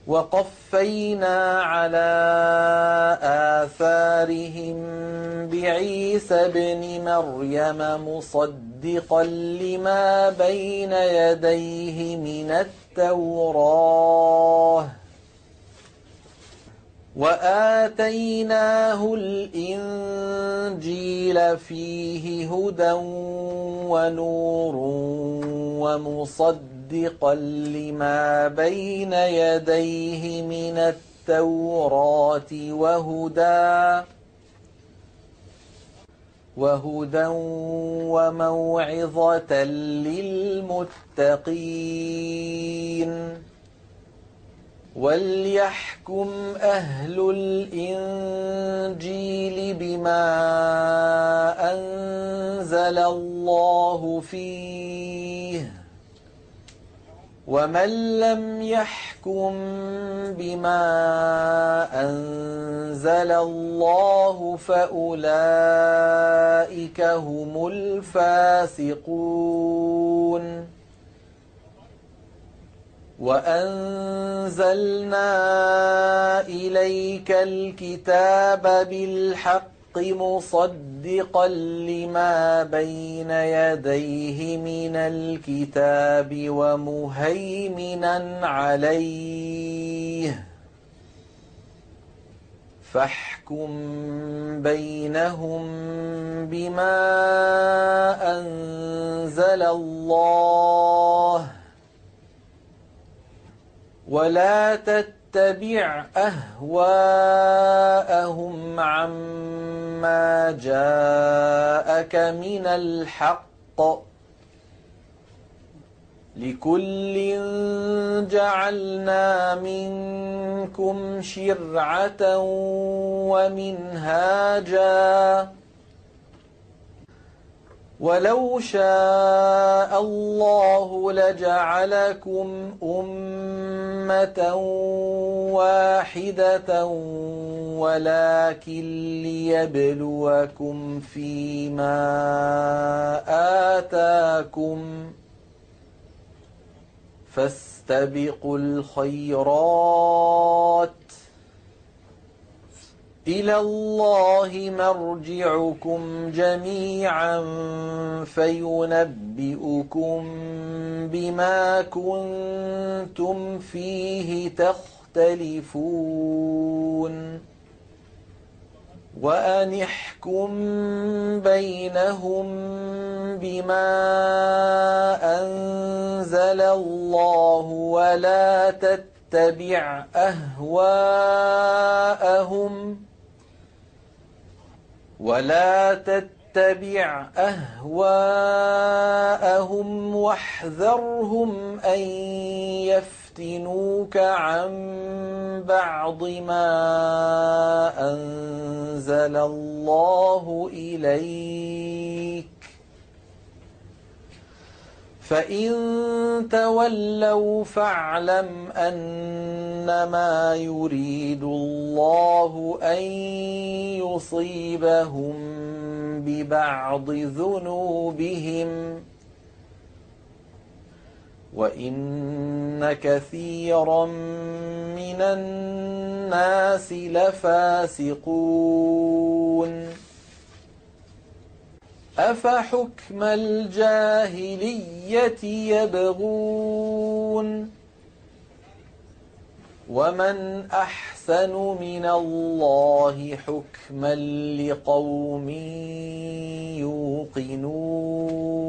وقفينا على آثارهم بعيسى ابن مريم مصدقا لما بين يديه من التوراة وآتيناه الإنجيل فيه هدى ونور ومصدقا لما بين يديه من التوراة وهدى وموعظة للمتقين وليحكم أهل الإنجيل بما أنزل الله فيه ومن لم يحكم بما أنزل الله فأولئك هم الفاسقون وأنزلنا إليك الكتاب بالحق مصدقا لما بين يديه من الكتاب ومهيمنا عليه فاحكم بينهم بما أنزل الله ولا تتبع أهواءهم عما جاءك من الحق لكل جعلنا منكم شرعة ومنهاجا ولو شاء الله لجعلكم أمة واحدة ولكن ليبلوكم فيما آتاكم فاستبقوا الخيرات إلى الله مرجعكم جميعا فينبئكم بما كنتم فيه تختلفون وأن احكم بينهم بما أنزل الله ولا تتبع أهواءهم واحذرهم أن يفتنوك عن بعض ما أنزل الله إليك فإن تولوا فاعلم أنما يريد الله أن يصيبهم ببعض ذنوبهم وإن كثيرا من الناس لفاسقون أفحكم الجاهلية يبغون ومن أحسن من الله حكما لقوم يوقنون